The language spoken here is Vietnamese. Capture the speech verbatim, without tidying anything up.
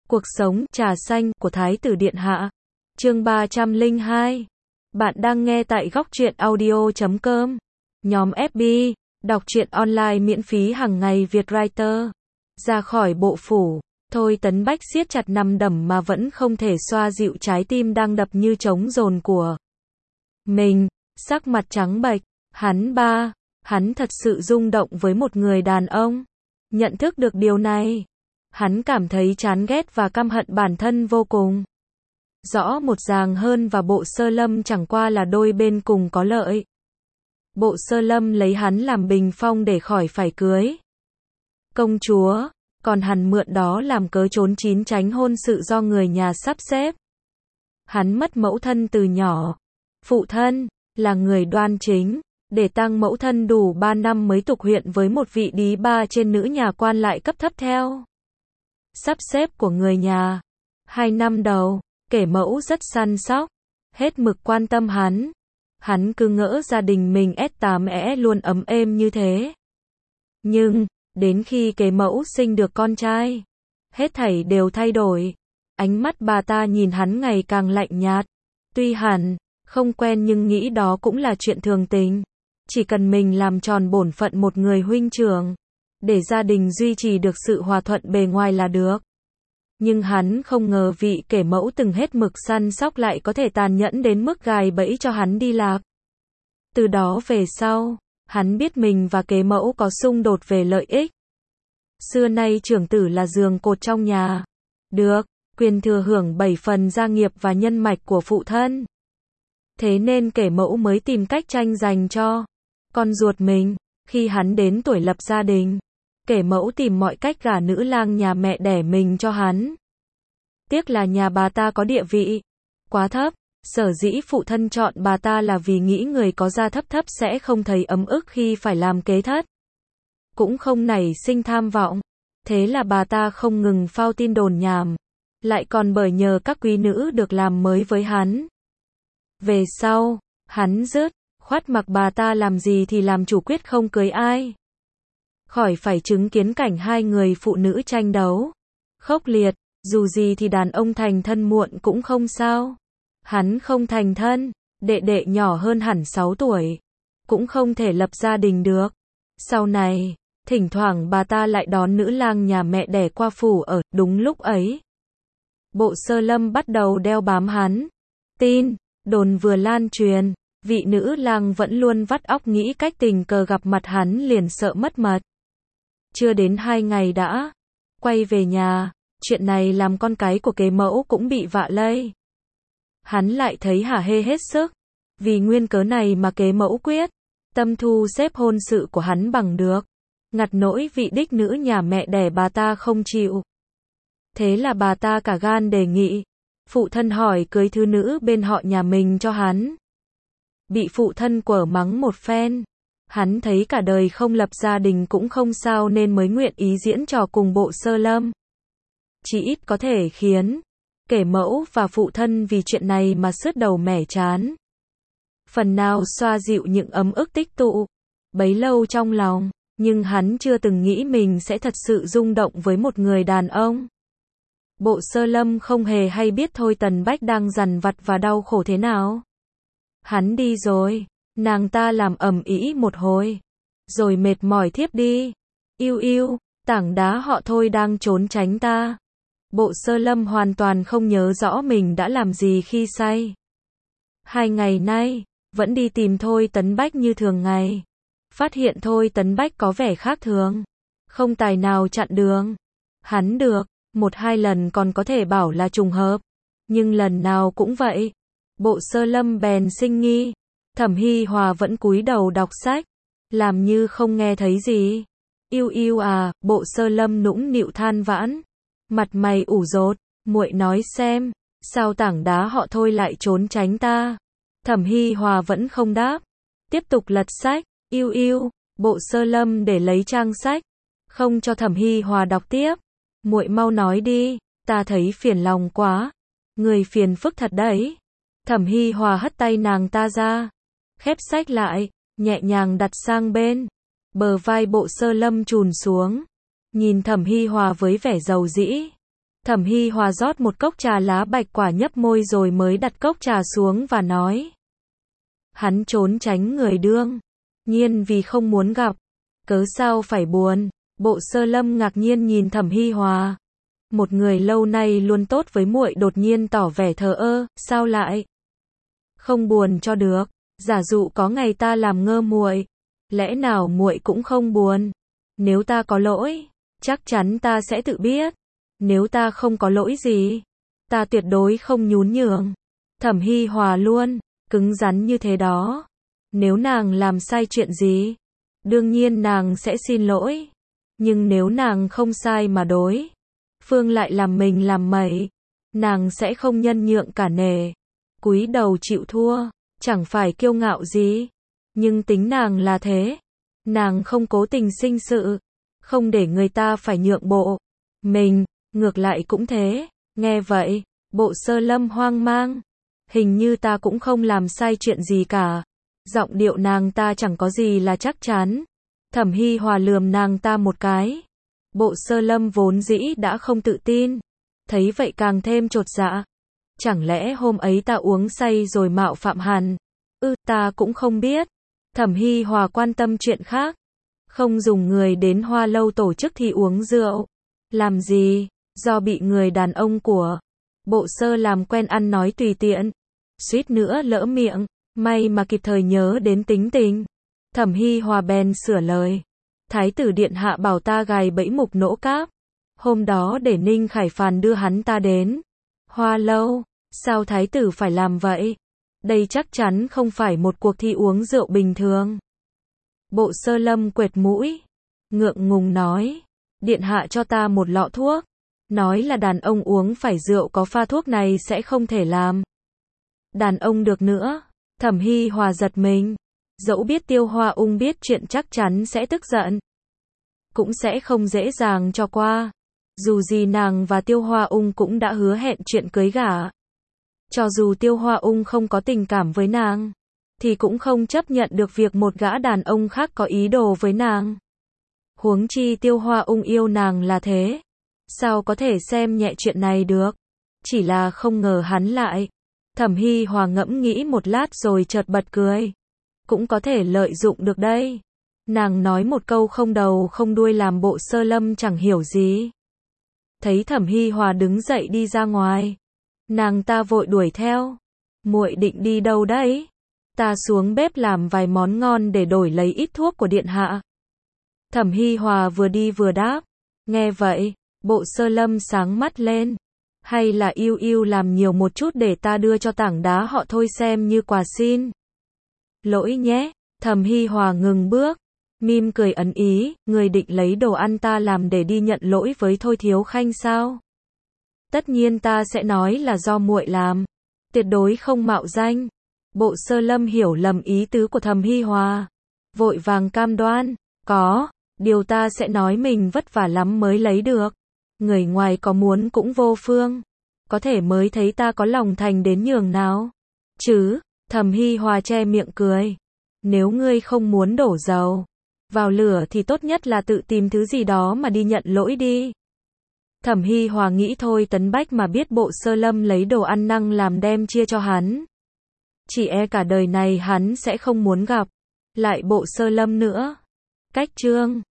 Cuộc sống trà xanh của Thái tử Điện Hạ. Chương ba trăm lẻ hai. Bạn đang nghe tại góc truyện audio chấm com. Nhóm ép bê, đọc truyện online miễn phí hàng ngày Việt Writer. Ra khỏi bộ phủ, Thôi Tấn Bách siết chặt nắm đấm mà vẫn không thể xoa dịu trái tim đang đập như trống dồn của mình, sắc mặt trắng bệch, hắn ba, hắn thật sự rung động với một người đàn ông. Nhận thức được điều này, hắn cảm thấy chán ghét và căm hận bản thân vô cùng. Rõ một ràng hơn và Bộ Sơ Lâm chẳng qua là đôi bên cùng có lợi. Bộ Sơ Lâm lấy hắn làm bình phong để khỏi phải cưới công chúa, còn hắn mượn đó làm cớ trốn chín tránh hôn sự do người nhà sắp xếp. Hắn mất mẫu thân từ nhỏ, phụ thân là người đoan chính, để tang mẫu thân đủ ba năm mới tục huyện với một vị đí ba trên nữ nhà quan lại cấp thấp theo sắp xếp của người nhà. Hai năm đầu, kể mẫu rất săn sóc, hết mực quan tâm hắn. Hắn cứ ngỡ gia đình mình ét tám é luôn ấm êm như thế. Nhưng, đến khi kể mẫu sinh được con trai, hết thảy đều thay đổi. Ánh mắt bà ta nhìn hắn ngày càng lạnh nhạt. Tuy hẳn không quen nhưng nghĩ đó cũng là chuyện thường tình. Chỉ cần mình làm tròn bổn phận một người huynh trưởng, để gia đình duy trì được sự hòa thuận bề ngoài là được. Nhưng hắn không ngờ vị kể mẫu từng hết mực săn sóc lại có thể tàn nhẫn đến mức gài bẫy cho hắn đi lạc. Từ đó về sau, hắn biết mình và kể mẫu có xung đột về lợi ích. Xưa nay trưởng tử là giường cột trong nhà, được quyền thừa hưởng bảy phần gia nghiệp và nhân mạch của phụ thân. Thế nên kể mẫu mới tìm cách tranh giành cho con ruột mình. Khi hắn đến tuổi lập gia đình, kể mẫu tìm mọi cách gả nữ lang nhà mẹ đẻ mình cho hắn. Tiếc là nhà bà ta có địa vị quá thấp, sở dĩ phụ thân chọn bà ta là vì nghĩ người có gia thấp thấp sẽ không thấy ấm ức khi phải làm kế thất. Cũng không nảy sinh tham vọng, thế là bà ta không ngừng phao tin đồn nhảm, lại còn bởi nhờ các quý nữ được làm mới với hắn. Về sau, hắn dứt khoát mặc bà ta làm gì thì làm, chủ quyết không cưới ai. Khỏi phải chứng kiến cảnh hai người phụ nữ tranh đấu khốc liệt. Dù gì thì đàn ông thành thân muộn cũng không sao. Hắn không thành thân, đệ đệ nhỏ hơn hẳn sáu tuổi, cũng không thể lập gia đình được. Sau này, thỉnh thoảng bà ta lại đón nữ lang nhà mẹ đẻ qua phủ ở. Đúng lúc ấy, Bộ Sơ Lâm bắt đầu đeo bám hắn. Tin đồn vừa lan truyền, vị nữ lang vẫn luôn vắt óc nghĩ cách tình cờ gặp mặt hắn liền sợ mất mật. Chưa đến hai ngày đã quay về nhà. Chuyện này làm con cái của kế mẫu cũng bị vạ lây. Hắn lại thấy hả hê hết sức. Vì nguyên cớ này mà kế mẫu quyết tâm thu xếp hôn sự của hắn bằng được. Ngặt nỗi vị đích nữ nhà mẹ đẻ bà ta không chịu. Thế là bà ta cả gan đề nghị phụ thân hỏi cưới thứ nữ bên họ nhà mình cho hắn. Bị phụ thân quở mắng một phen. Hắn thấy cả đời không lập gia đình cũng không sao nên mới nguyện ý diễn trò cùng Bộ Sơ Lâm. Chỉ ít có thể khiến kể mẫu và phụ thân vì chuyện này mà sứt đầu mẻ chán. Phần nào xoa dịu những ấm ức tích tụ bấy lâu trong lòng, nhưng hắn chưa từng nghĩ mình sẽ thật sự rung động với một người đàn ông. Bộ Sơ Lâm không hề hay biết Thôi Tấn Bách đang dằn vặt và đau khổ thế nào. Hắn đi rồi, nàng ta làm ầm ĩ một hồi, rồi mệt mỏi thiếp đi. Yêu yêu, tảng đá họ Thôi đang trốn tránh ta. Bộ Sơ Lâm hoàn toàn không nhớ rõ mình đã làm gì khi say. Hai ngày nay, vẫn đi tìm Thôi Tấn Bách như thường ngày. Phát hiện Thôi Tấn Bách có vẻ khác thường, không tài nào chặn đường hắn được. Một hai lần còn có thể bảo là trùng hợp, nhưng lần nào cũng vậy. Bộ Sơ Lâm bèn sinh nghi. Thẩm Hi Hòa vẫn cúi đầu đọc sách, làm như không nghe thấy gì. Yêu yêu à, Bộ Sơ Lâm nũng nịu than vãn. Mặt mày ủ rột, muội nói xem, sao tảng đá họ Thôi lại trốn tránh ta? Thẩm Hi Hòa vẫn không đáp, tiếp tục lật sách. Yêu yêu, Bộ Sơ Lâm để lấy trang sách, không cho Thẩm Hi Hòa đọc tiếp. Muội mau nói đi, ta thấy phiền lòng quá. Người phiền phức thật đấy. Thẩm Hi Hòa hất tay nàng ta ra, khép sách lại, nhẹ nhàng đặt sang bên. Bờ vai Bộ Sơ Lâm chùn xuống, nhìn Thẩm Hi Hòa với vẻ dầu dĩ. Thẩm Hy Hòa rót một cốc trà lá bạch quả nhấp môi rồi mới đặt cốc trà xuống và nói. Hắn trốn tránh người đương nhiên vì không muốn gặp, cớ sao phải buồn. Bộ Sơ Lâm ngạc nhiên nhìn Thẩm Hy Hòa. Một người lâu nay luôn tốt với muội đột nhiên tỏ vẻ thờ ơ, sao lại không buồn cho được? Giả dụ có ngày ta làm ngơ muội, lẽ nào muội cũng không buồn? Nếu ta có lỗi, chắc chắn ta sẽ tự biết. Nếu ta không có lỗi gì, ta tuyệt đối không nhún nhường. Thẩm Hy Hòa luôn cứng rắn như thế đó. Nếu nàng làm sai chuyện gì, đương nhiên nàng sẽ xin lỗi. Nhưng nếu nàng không sai mà đối phương lại làm mình làm mẩy, nàng sẽ không nhân nhượng cả nể, cúi đầu chịu thua, chẳng phải kiêu ngạo gì. Nhưng tính nàng là thế, nàng không cố tình sinh sự, không để người ta phải nhượng bộ. Mình, ngược lại cũng thế. Nghe vậy, Bộ Sơ Lâm hoang mang. Hình như ta cũng không làm sai chuyện gì cả. Giọng điệu nàng ta chẳng có gì là chắc chắn. Thẩm Hy Hòa lườm nàng ta một cái. Bộ Sơ Lâm vốn dĩ đã không tự tin, thấy vậy càng thêm chột dạ. Chẳng lẽ hôm ấy ta uống say rồi mạo phạm hắn? Ư, ta cũng không biết. Thẩm Hy Hòa quan tâm chuyện khác. Không dùng người đến Hoa Lâu tổ chức thì uống rượu. Làm gì? Do bị người đàn ông của Bộ Sơ làm quen ăn nói tùy tiện. Suýt nữa lỡ miệng. May mà kịp thời nhớ đến tính tình. Thẩm Hy Hòa bèn sửa lời. Thái tử điện hạ bảo ta gài bẫy mục nỗ cáp. Hôm đó để Ninh Khải Phàn đưa hắn ta đến Hoa Lâu. Sao thái tử phải làm vậy? Đây chắc chắn không phải một cuộc thi uống rượu bình thường. Bộ Sơ Lâm quệt mũi, ngượng ngùng nói. Điện hạ cho ta một lọ thuốc. Nói là đàn ông uống phải rượu có pha thuốc này sẽ không thể làm đàn ông được nữa. Thẩm Hy Hòa giật mình. Dẫu biết Tiêu Hoa Ung biết chuyện chắc chắn sẽ tức giận, cũng sẽ không dễ dàng cho qua. Dù gì nàng và Tiêu Hoa Ung cũng đã hứa hẹn chuyện cưới gả. Cho dù Tiêu Hoa Ung không có tình cảm với nàng, thì cũng không chấp nhận được việc một gã đàn ông khác có ý đồ với nàng. Huống chi Tiêu Hoa Ung yêu nàng là thế, sao có thể xem nhẹ chuyện này được? Chỉ là không ngờ hắn lại. Thẩm Hy Hòa ngẫm nghĩ một lát rồi chợt bật cười. Cũng có thể lợi dụng được đây. Nàng nói một câu không đầu không đuôi làm Bộ Sơ Lâm chẳng hiểu gì. Thấy Thẩm Hy Hòa đứng dậy đi ra ngoài, nàng ta vội đuổi theo. Muội định đi đâu đấy? Ta xuống bếp làm vài món ngon để đổi lấy ít thuốc của điện hạ. Thẩm Hy Hòa vừa đi vừa đáp. Nghe vậy, Bộ Sơ Lâm sáng mắt lên. Hay là yêu yêu làm nhiều một chút để ta đưa cho tảng đá họ thôi xem như quà xin lỗi nhé. Thẩm Hy Hòa ngừng bước, mỉm cười ẩn ý. Người định lấy đồ ăn ta làm để đi nhận lỗi với Thôi Thiếu Khanh sao? Tất nhiên ta sẽ nói là do muội làm, tuyệt đối không mạo danh. Bộ Sơ Lâm hiểu lầm ý tứ của Thẩm Hy Hòa, vội vàng cam đoan. Có, điều ta sẽ nói mình vất vả lắm mới lấy được. Người ngoài có muốn cũng vô phương. Có thể mới thấy ta có lòng thành đến nhường nào chứ. Thẩm Hy Hòa che miệng cười. Nếu ngươi không muốn đổ dầu vào lửa thì tốt nhất là tự tìm thứ gì đó mà đi nhận lỗi đi. Thẩm Hy Hòa nghĩ thôi Tấn Bách mà biết Bộ Sơ Lâm lấy đồ ăn năng làm đem chia cho hắn, chỉ e cả đời này hắn sẽ không muốn gặp lại Bộ Sơ Lâm nữa. Cách chương